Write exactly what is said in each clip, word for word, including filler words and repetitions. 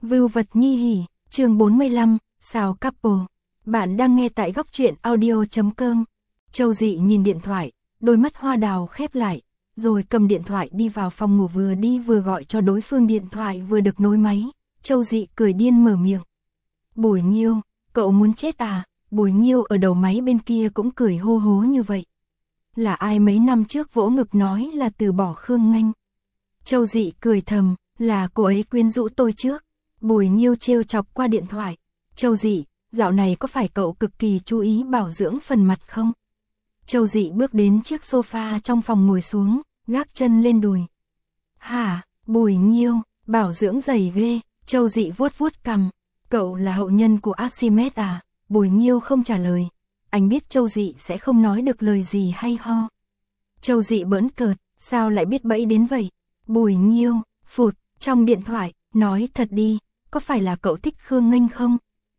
Vưu vật nhi hỉ, chương bốn mươi lăm, sao couple. Bạn đang nghe tại góc truyện audio chấm com. Châu Dị nhìn điện thoại, đôi mắt hoa đào khép lại, rồi cầm điện thoại đi vào phòng ngủ, vừa đi vừa gọi cho đối phương. Điện thoại vừa được nối máy, Châu Dị cười điên mở miệng. Bùi Nghiêu, cậu muốn chết à? Bùi Nghiêu ở đầu máy bên kia cũng cười hô hố như vậy. Là ai mấy năm trước vỗ ngực nói là từ bỏ Khương Nghênh? Châu Dị cười thầm, là cô ấy quyến rũ tôi trước. Bùi Nghiêu trêu chọc qua điện thoại. Châu Dị, dạo này có phải cậu cực kỳ chú ý bảo dưỡng phần mặt không? Châu Dị bước đến chiếc sofa trong phòng ngồi xuống, gác chân lên đùi. Hả, Bùi Nghiêu, bảo dưỡng dày ghê. Châu Dị vuốt vuốt cằm. Cậu là hậu nhân của Archimedes à? Bùi Nghiêu không trả lời. Anh biết Châu Dị sẽ không nói được lời gì hay ho. Châu Dị bỡn cợt, sao lại biết bẫy đến vậy? Bùi Nghiêu, phụt, trong điện thoại, nói thật đi, có phải là cậu thích Khương Nghênh không?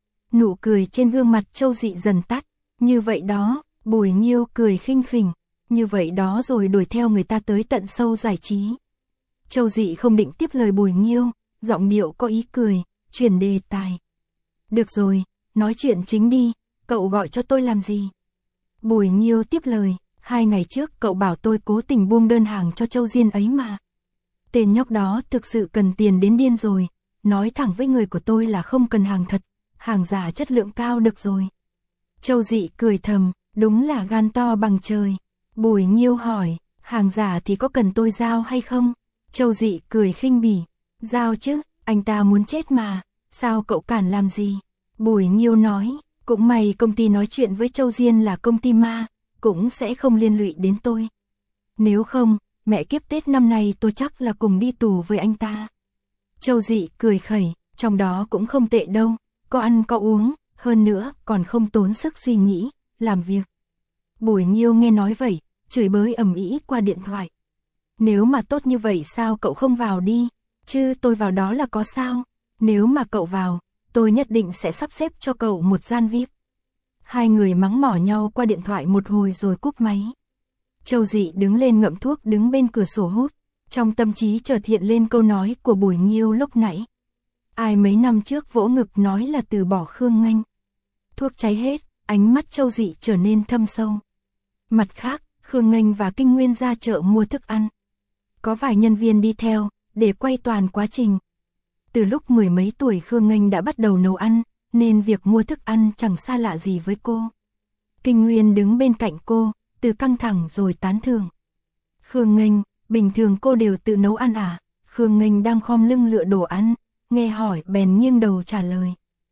Nụ cười trên gương mặt Châu Dị dần tắt. Như vậy đó, Bùi Nghiêu cười khinh khỉnh. Như vậy đó rồi đuổi theo người ta tới tận sâu giải trí. Châu Dị không định tiếp lời Bùi Nghiêu, giọng điệu có ý cười, chuyển đề tài. Được rồi, nói chuyện chính đi, cậu gọi cho tôi làm gì? Bùi Nghiêu tiếp lời, hai ngày trước cậu bảo tôi cố tình buông đơn hàng cho Châu Diên ấy mà. Tên nhóc đó thực sự cần tiền đến điên rồi, nói thẳng với người của tôi là không cần hàng thật, hàng giả chất lượng cao được rồi. Châu Dị cười thầm, đúng là gan to bằng trời. Bùi Nghiêu hỏi, hàng giả thì có cần tôi giao hay không? Châu Dị cười khinh bỉ, giao chứ, anh ta muốn chết mà, sao cậu cản làm gì? Bùi Nghiêu nói, cũng may công ty nói chuyện với Châu Diên là công ty ma, cũng sẽ không liên lụy đến tôi. Nếu không, mẹ kiếp Tết năm nay tôi chắc là cùng đi tù với anh ta. Châu Dị cười khẩy, trong đó cũng không tệ đâu, có ăn có uống, hơn nữa còn không tốn sức suy nghĩ, làm việc. Bùi Nghiêu nghe nói vậy, chửi bới ầm ĩ qua điện thoại. Nếu mà tốt như vậy sao cậu không vào đi, chứ tôi vào đó là có sao, nếu mà cậu vào, tôi nhất định sẽ sắp xếp cho cậu một gian vi ai pi. Hai người mắng mỏ nhau qua điện thoại một hồi rồi cúp máy. Châu Dị đứng lên ngậm thuốc đứng bên cửa sổ hút, trong tâm trí chợt hiện lên câu nói của Bùi Nghiêu lúc nãy. Ai mấy năm trước vỗ ngực nói là từ bỏ Khương Nghênh. Thuốc cháy hết, ánh mắt Châu Dị trở nên thâm sâu. Mặt khác, Khương Nghênh và Kinh Nguyên ra chợ mua thức ăn. Có vài nhân viên đi theo, để quay toàn quá trình. Từ lúc mười mấy tuổi Khương Nghênh đã bắt đầu nấu ăn, nên việc mua thức ăn chẳng xa lạ gì với cô. Kinh Nguyên đứng bên cạnh cô, từ căng thẳng rồi tán thưởng. Khương Nghênh, bình thường cô đều tự nấu ăn à? Khương Nghênh đang khom lưng lựa đồ ăn, nghe hỏi bèn nghiêng đầu trả lời.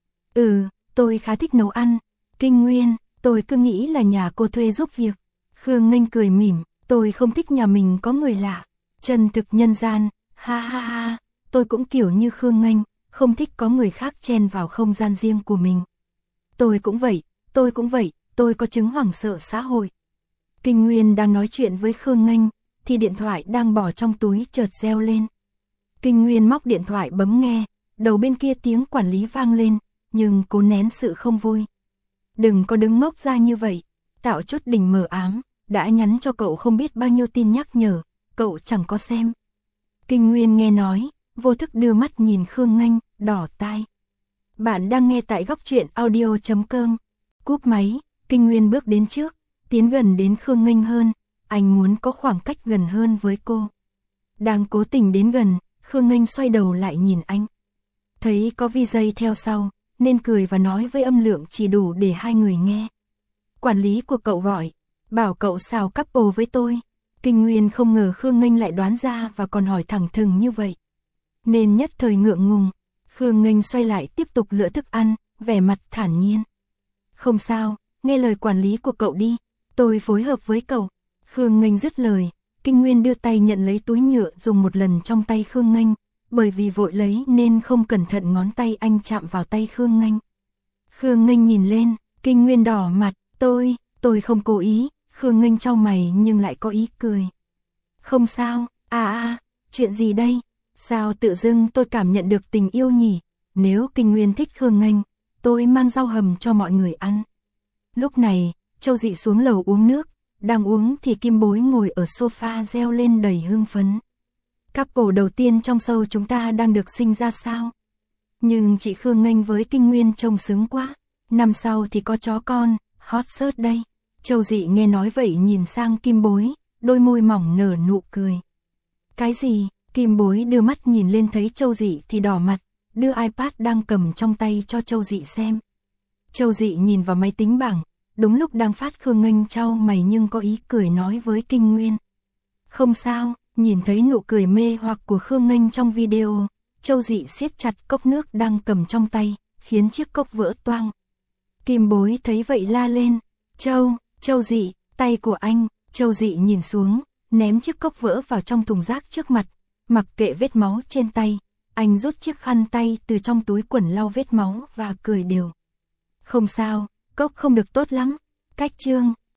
Ừ, tôi khá thích nấu ăn. Kinh Nguyên, tôi cứ nghĩ là nhà cô thuê giúp việc. Khương Nghênh cười mỉm, tôi không thích nhà mình có người lạ. Chân thực nhân gian, ha ha ha, tôi cũng kiểu như Khương Nghênh, không thích có người khác chen vào không gian riêng của mình. Tôi cũng vậy, tôi cũng vậy, tôi có chứng hoảng sợ xã hội. Kinh Nguyên đang nói chuyện với Khương Nghênh, thì điện thoại đang bỏ trong túi chợt reo lên. Kinh Nguyên móc điện thoại bấm nghe, đầu bên kia tiếng quản lý vang lên, nhưng cố nén sự không vui. Đừng có đứng ngốc ra như vậy, tạo chút đỉnh mờ ám, đã nhắn cho cậu không biết bao nhiêu tin nhắc nhở, cậu chẳng có xem. Kinh Nguyên nghe nói, vô thức đưa mắt nhìn Khương Nghênh, đỏ tai. Bạn đang nghe tại góc truyện audio chấm com. Cúp máy, Kinh Nguyên bước đến trước, tiến gần đến Khương Nghênh hơn, anh muốn có khoảng cách gần hơn với cô. Đang cố tình đến gần, Khương Nghênh xoay đầu lại nhìn anh. Thấy có vi gi theo sau, nên cười và nói với âm lượng chỉ đủ để hai người nghe. Quản lý của cậu gọi, bảo cậu xào couple với tôi. Kinh Nguyên không ngờ Khương Nghênh lại đoán ra và còn hỏi thẳng thừng như vậy. Nên nhất thời ngượng ngùng, Khương Nghênh xoay lại tiếp tục lựa thức ăn, vẻ mặt thản nhiên. Không sao, nghe lời quản lý của cậu đi, tôi phối hợp với cậu. Khương Nghênh dứt lời, Kinh Nguyên đưa tay nhận lấy túi nhựa dùng một lần trong tay Khương Nghênh, bởi vì vội lấy nên không cẩn thận ngón tay anh chạm vào tay Khương Nghênh. Khương Nghênh nhìn lên, Kinh Nguyên đỏ mặt, tôi, tôi không cố ý. Khương Nghênh chau mày nhưng lại có ý cười. Không sao, à à, chuyện gì đây? Sao tự dưng tôi cảm nhận được tình yêu nhỉ? Nếu Kinh Nguyên thích Khương Nghênh, tôi mang rau hầm cho mọi người ăn. Lúc này, Châu Dị xuống lầu uống nước, đang uống thì Kim Bối ngồi ở sofa reo lên đầy hưng phấn. Couple đầu tiên trong show chúng ta đang được sinh ra sao? Nhưng chị Khương Nghênh với Kinh Nguyên trông sướng quá. Năm sau thì có chó con, hot search đây. Châu Dị nghe nói vậy nhìn sang Kim Bối, đôi môi mỏng nở nụ cười. Cái gì? Kim Bối đưa mắt nhìn lên thấy Châu Dị thì đỏ mặt, đưa iPad đang cầm trong tay cho Châu Dị xem. Châu Dị nhìn vào máy tính bảng, đúng lúc đang phát Khương Nghênh chau mày nhưng có ý cười nói với Kinh Nguyên. Không sao, nhìn thấy nụ cười mê hoặc của Khương Nghênh trong video, Châu Dị siết chặt cốc nước đang cầm trong tay, khiến chiếc cốc vỡ toang. Kim Bối thấy vậy la lên, Châu, Châu Dị, tay của anh. Châu Dị nhìn xuống, ném chiếc cốc vỡ vào trong thùng rác trước mặt, mặc kệ vết máu trên tay, anh rút chiếc khăn tay từ trong túi quần lau vết máu và cười đều. Không sao, cốc không được tốt lắm, cách chương.